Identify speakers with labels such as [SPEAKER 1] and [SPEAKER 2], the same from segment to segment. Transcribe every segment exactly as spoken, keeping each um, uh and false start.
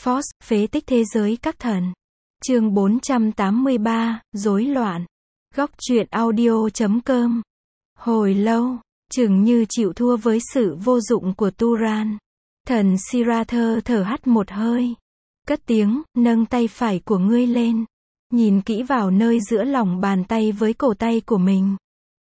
[SPEAKER 1] Force, phế tích thế giới các thần. Chương bốn trăm tám mươi ba, rối loạn. Góc truyện audio chấm com. Hồi lâu, chừng như chịu thua với sự vô dụng của Turan. Thần Sirather thở hắt một hơi. Cất tiếng, nâng tay phải của ngươi lên. Nhìn kỹ vào nơi giữa lòng bàn tay với cổ tay của mình.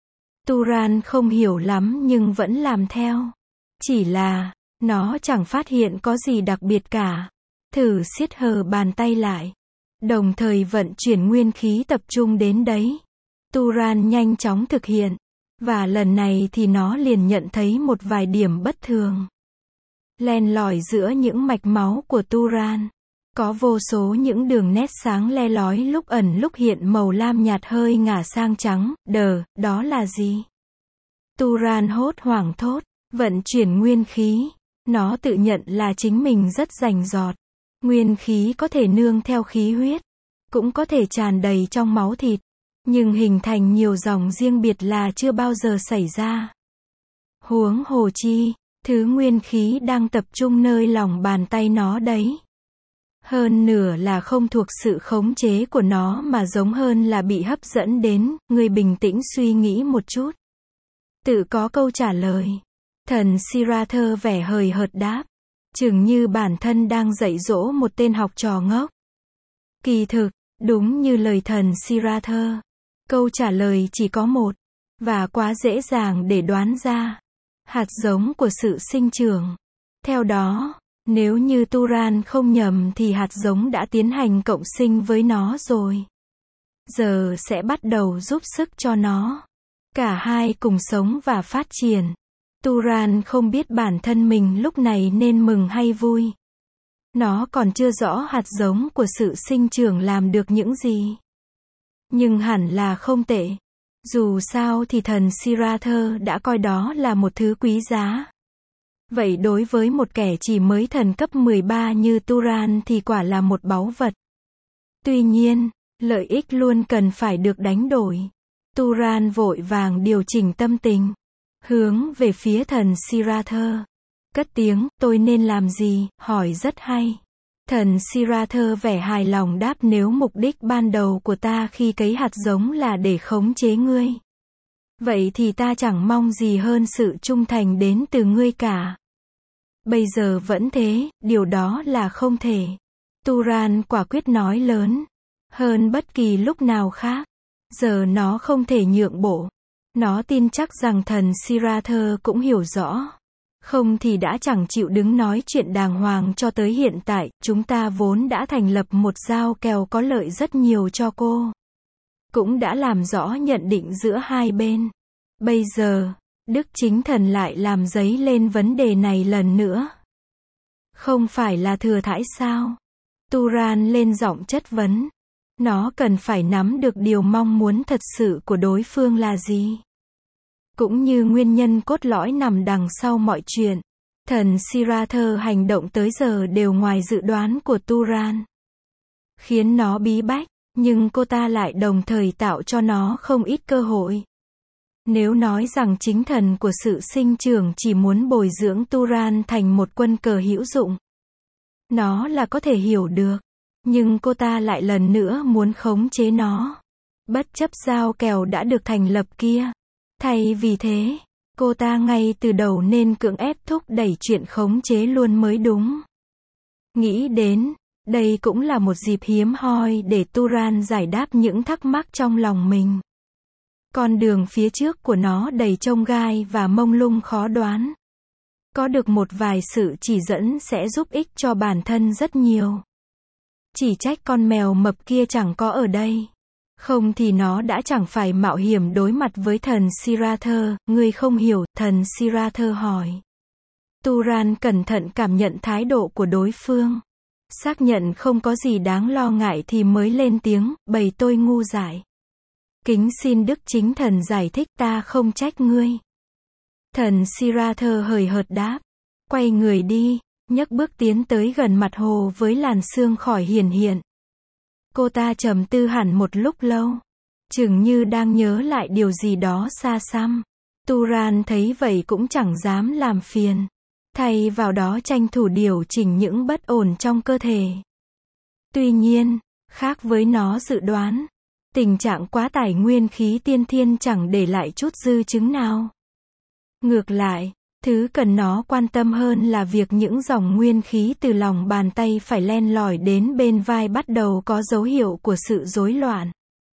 [SPEAKER 1] Turan không hiểu lắm nhưng vẫn làm theo. Chỉ là, nó chẳng phát hiện có gì đặc biệt cả. Thử siết hờ bàn tay lại. Đồng thời vận chuyển nguyên khí tập trung đến đấy. Turan nhanh chóng thực hiện. Và lần này thì nó liền nhận thấy một vài điểm bất thường. Len lỏi giữa những mạch máu của Turan. Có vô số những đường nét sáng le lói lúc ẩn lúc hiện màu lam nhạt hơi ngả sang trắng. Đờ, đó là gì? Turan hốt hoảng thốt. Vận chuyển nguyên khí. Nó tự nhận là chính mình rất rành rọt. Nguyên khí có thể nương theo khí huyết. Cũng có thể tràn đầy trong máu thịt. Nhưng hình thành nhiều dòng riêng biệt là chưa bao giờ xảy ra. Huống hồ chi, thứ nguyên khí đang tập trung nơi lòng bàn tay nó đấy. Hơn nửa là không thuộc sự khống chế của nó mà giống hơn là bị hấp dẫn đến. Người bình tĩnh suy nghĩ một chút. Tự có câu trả lời. Thần Sirather vẻ hời hợt đáp. Chừng như bản thân đang dạy dỗ một tên học trò ngốc. Kỳ thực, đúng như lời thần Sirather. Câu trả lời chỉ có một. Và quá dễ dàng để đoán ra. Hạt giống của sự sinh trưởng. Theo đó, nếu như Turan không nhầm thì hạt giống đã tiến hành cộng sinh với nó rồi. Giờ sẽ bắt đầu giúp sức cho nó. Cả hai cùng sống và phát triển. Turan không biết bản thân mình lúc này nên mừng hay vui. Nó còn chưa rõ hạt giống của sự sinh trưởng làm được những gì. Nhưng hẳn là không tệ. Dù sao thì thần Sirather đã coi đó là một thứ quý giá. Vậy đối với một kẻ chỉ mới thần cấp mười ba như Turan thì quả là một báu vật. Tuy nhiên, lợi ích luôn cần phải được đánh đổi. Turan vội vàng điều chỉnh tâm tình. Hướng về phía thần Sirather. Cất tiếng, tôi nên làm gì, hỏi rất hay. Thần Sirather vẻ hài lòng đáp nếu mục đích ban đầu của ta khi cấy hạt giống là để khống chế ngươi. Vậy thì ta chẳng mong gì hơn sự trung thành đến từ ngươi cả. Bây giờ vẫn thế, điều đó là không thể. Turan quả quyết nói lớn. Hơn bất kỳ lúc nào khác. Giờ nó không thể nhượng bộ. Nó tin chắc rằng thần Sirather cũng hiểu rõ. Không thì đã chẳng chịu đứng nói chuyện đàng hoàng cho tới hiện tại. Chúng ta vốn đã thành lập một giao kèo có lợi rất nhiều cho cô. Cũng đã làm rõ nhận định giữa hai bên. Bây giờ, Đức Chính Thần lại làm dấy lên vấn đề này lần nữa. Không phải là thừa thãi sao? Turan lên giọng chất vấn. Nó cần phải nắm được điều mong muốn thật sự của đối phương là gì. Cũng như nguyên nhân cốt lõi nằm đằng sau mọi chuyện. Thần Sirather hành động tới giờ đều ngoài dự đoán của Turan. Khiến nó bí bách, nhưng cô ta lại đồng thời tạo cho nó không ít cơ hội. Nếu nói rằng chính thần của sự sinh trưởng chỉ muốn bồi dưỡng Turan thành một quân cờ hữu dụng. Nó là có thể hiểu được. Nhưng cô ta lại lần nữa muốn khống chế nó. Bất chấp giao kèo đã được thành lập kia. Thay vì thế, cô ta ngay từ đầu nên cưỡng ép thúc đẩy chuyện khống chế luôn mới đúng. Nghĩ đến, đây cũng là một dịp hiếm hoi để Turan giải đáp những thắc mắc trong lòng mình. Con đường phía trước của nó đầy chông gai và mông lung khó đoán. Có được một vài sự chỉ dẫn sẽ giúp ích cho bản thân rất nhiều. Chỉ trách con mèo mập kia chẳng có ở đây. Không thì nó đã chẳng phải mạo hiểm đối mặt với thần Sirather. Ngươi không hiểu, thần Sirather hỏi. Turan cẩn thận cảm nhận thái độ của đối phương. Xác nhận không có gì đáng lo ngại thì mới lên tiếng, bày tôi ngu dại. Kính xin Đức Chính Thần giải thích, ta không trách ngươi. Thần Sirather hời hợt đáp. Quay người đi, nhấc bước tiến tới gần mặt hồ với làn sương khỏi hiển hiện. Cô ta trầm tư hẳn một lúc lâu. Chừng như đang nhớ lại điều gì đó xa xăm. Turan thấy vậy cũng chẳng dám làm phiền. thay vào đó tranh thủ điều chỉnh những bất ổn trong cơ thể. Tuy nhiên, khác với nó dự đoán, tình trạng quá tải nguyên khí tiên thiên chẳng để lại chút dư chứng nào. Ngược lại, thứ cần nó quan tâm hơn là việc những dòng nguyên khí từ lòng bàn tay phải len lỏi đến bên vai bắt đầu có dấu hiệu của sự rối loạn.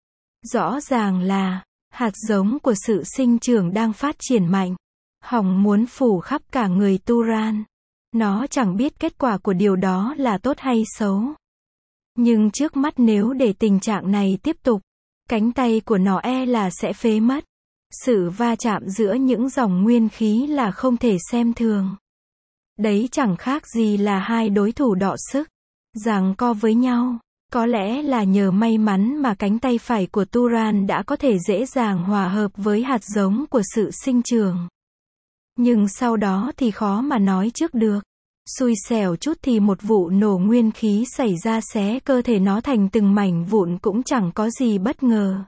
[SPEAKER 1] Rõ ràng là, hạt giống của sự sinh trưởng đang phát triển mạnh, hòng muốn phủ khắp cả người Turan. Nó chẳng biết kết quả của điều đó là tốt hay xấu. Nhưng trước mắt nếu để tình trạng này tiếp tục, cánh tay của nó e là sẽ phế mất. Sự va chạm giữa những dòng nguyên khí là không thể xem thường. Đấy chẳng khác gì là hai đối thủ đọ sức, giằng co với nhau. Có lẽ là nhờ may mắn mà cánh tay phải của Turan đã có thể dễ dàng hòa hợp với hạt giống của sự sinh trưởng. Nhưng sau đó thì khó mà nói trước được. Xui xẻo chút thì một vụ nổ nguyên khí xảy ra xé cơ thể nó thành từng mảnh vụn cũng chẳng có gì bất ngờ.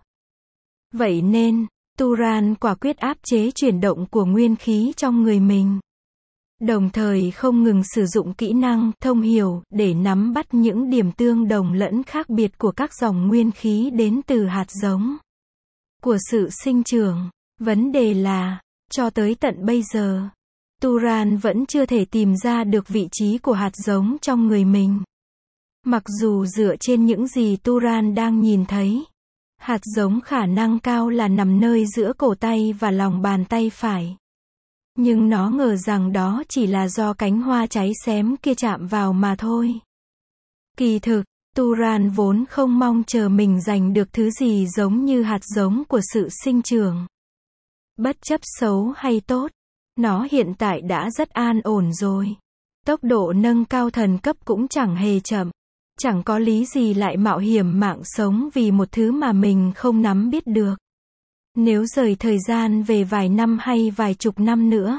[SPEAKER 1] Vậy nên, Turan quả quyết áp chế chuyển động của nguyên khí trong người mình. Đồng thời không ngừng sử dụng kỹ năng thông hiểu để nắm bắt những điểm tương đồng lẫn khác biệt của các dòng nguyên khí đến từ hạt giống của sự sinh trưởng. Vấn đề là, cho tới tận bây giờ, Turan vẫn chưa thể tìm ra được vị trí của hạt giống trong người mình. Mặc dù dựa trên những gì Turan đang nhìn thấy, hạt giống khả năng cao là nằm nơi giữa cổ tay và lòng bàn tay phải. Nhưng nó ngờ rằng đó chỉ là do cánh hoa cháy xém kia chạm vào mà thôi. Kỳ thực, Turan vốn không mong chờ mình giành được thứ gì giống như hạt giống của sự sinh trưởng. Bất chấp xấu hay tốt, nó hiện tại đã rất an ổn rồi. Tốc độ nâng cao thần cấp cũng chẳng hề chậm. Chẳng có lý gì lại mạo hiểm mạng sống vì một thứ mà mình không nắm biết được. Nếu rời thời gian về vài năm hay vài chục năm nữa,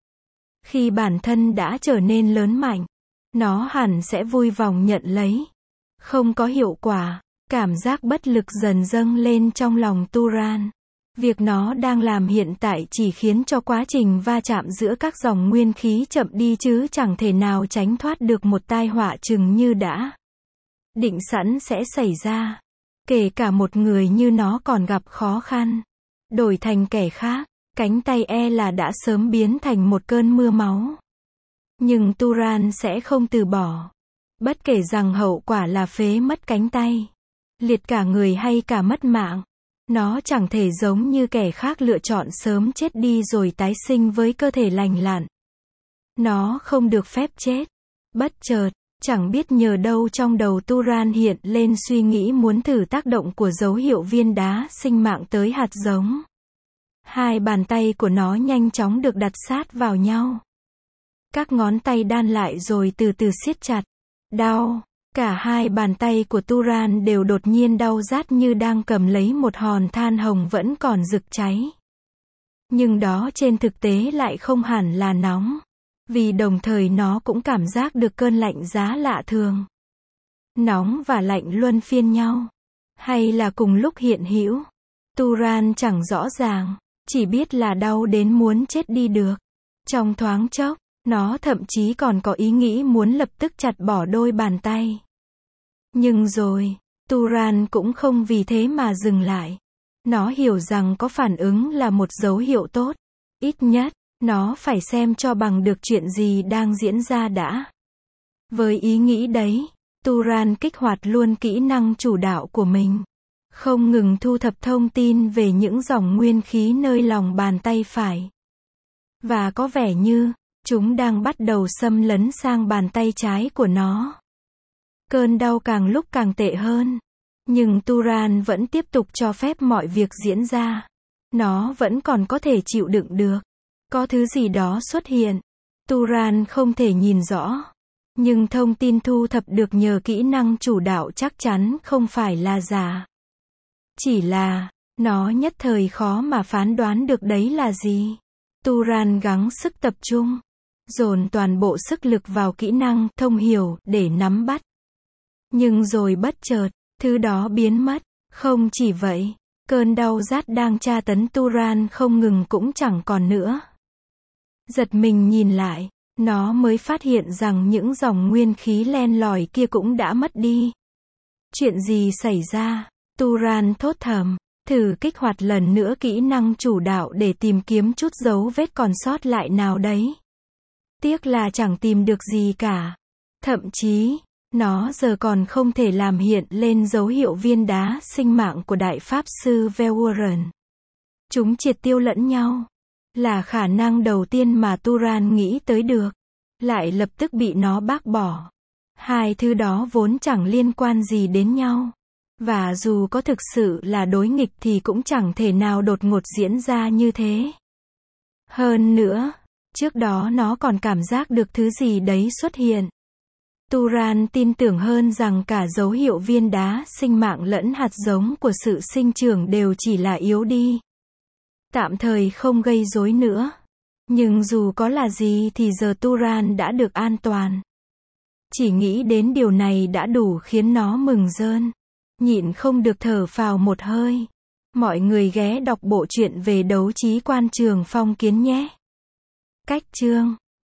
[SPEAKER 1] khi bản thân đã trở nên lớn mạnh, nó hẳn sẽ vui vòng nhận lấy. Không có hiệu quả, cảm giác bất lực dần dâng lên trong lòng Turan. Việc nó đang làm hiện tại chỉ khiến cho quá trình va chạm giữa các dòng nguyên khí chậm đi chứ chẳng thể nào tránh thoát được một tai họa chừng như đã định sẵn sẽ xảy ra. Kể cả một người như nó còn gặp khó khăn, đổi thành kẻ khác, cánh tay e là đã sớm biến thành một cơn mưa máu. Nhưng Turan sẽ không từ bỏ. Bất kể rằng hậu quả là phế mất cánh tay, liệt cả người hay cả mất mạng, nó chẳng thể giống như kẻ khác lựa chọn sớm chết đi rồi tái sinh với cơ thể lành lặn. Nó không được phép chết. Bất chợt, chẳng biết nhờ đâu trong đầu Turan hiện lên suy nghĩ muốn thử tác động của dấu hiệu viên đá sinh mạng tới hạt giống. Hai bàn tay của nó nhanh chóng được đặt sát vào nhau. Các ngón tay đan lại rồi từ từ siết chặt. Đau. Cả hai bàn tay của Turan đều đột nhiên đau rát như đang cầm lấy một hòn than hồng vẫn còn rực cháy. Nhưng đó trên thực tế lại không hẳn là nóng. Vì đồng thời nó cũng cảm giác được cơn lạnh giá lạ thường. Nóng và lạnh luân phiên nhau. Hay là cùng lúc hiện hữu. Turan chẳng rõ ràng. Chỉ biết là đau đến muốn chết đi được. Trong thoáng chốc, nó thậm chí còn có ý nghĩ muốn lập tức chặt bỏ đôi bàn tay. Nhưng rồi, Turan cũng không vì thế mà dừng lại. Nó hiểu rằng có phản ứng là một dấu hiệu tốt. Ít nhất, nó phải xem cho bằng được chuyện gì đang diễn ra đã. Với ý nghĩ đấy, Turan kích hoạt luôn kỹ năng chủ đạo của mình. Không ngừng thu thập thông tin về những dòng nguyên khí nơi lòng bàn tay phải. Và có vẻ như, chúng đang bắt đầu xâm lấn sang bàn tay trái của nó. Cơn đau càng lúc càng tệ hơn. Nhưng Turan vẫn tiếp tục cho phép mọi việc diễn ra. Nó vẫn còn có thể chịu đựng được. Có thứ gì đó xuất hiện. Turan không thể nhìn rõ. Nhưng thông tin thu thập được nhờ kỹ năng chủ đạo chắc chắn không phải là giả. Chỉ là, nó nhất thời khó mà phán đoán được đấy là gì. Turan gắng sức tập trung. Dồn toàn bộ sức lực vào kỹ năng thông hiểu để nắm bắt. Nhưng rồi bất chợt, thứ đó biến mất. Không chỉ vậy, cơn đau rát đang tra tấn Turan không ngừng cũng chẳng còn nữa. Giật mình nhìn lại, nó mới phát hiện rằng những dòng nguyên khí len lỏi kia cũng đã mất đi. Chuyện gì xảy ra? Turan thốt thầm, thử kích hoạt lần nữa kỹ năng chủ đạo để tìm kiếm chút dấu vết còn sót lại nào đấy. Tiếc là chẳng tìm được gì cả. Thậm chí, nó giờ còn không thể làm hiện lên dấu hiệu viên đá sinh mạng của Đại Pháp Sư Velwarren. Chúng triệt tiêu lẫn nhau. Là khả năng đầu tiên mà Turan nghĩ tới được. Lại lập tức bị nó bác bỏ. Hai thứ đó vốn chẳng liên quan gì đến nhau. Và dù có thực sự là đối nghịch thì cũng chẳng thể nào đột ngột diễn ra như thế. Hơn nữa, trước đó nó còn cảm giác được thứ gì đấy xuất hiện. Turan tin tưởng hơn rằng cả dấu hiệu viên đá sinh mạng lẫn hạt giống của sự sinh trưởng đều chỉ là yếu đi. Tạm thời không gây rối nữa. Nhưng dù có là gì thì giờ Turan đã được an toàn. Chỉ nghĩ đến điều này đã đủ khiến nó mừng rơn. Nhịn không được thở phào một hơi. Mọi người ghé đọc bộ truyện về đấu trí quan Trường Phong Kiến nhé. Cách chương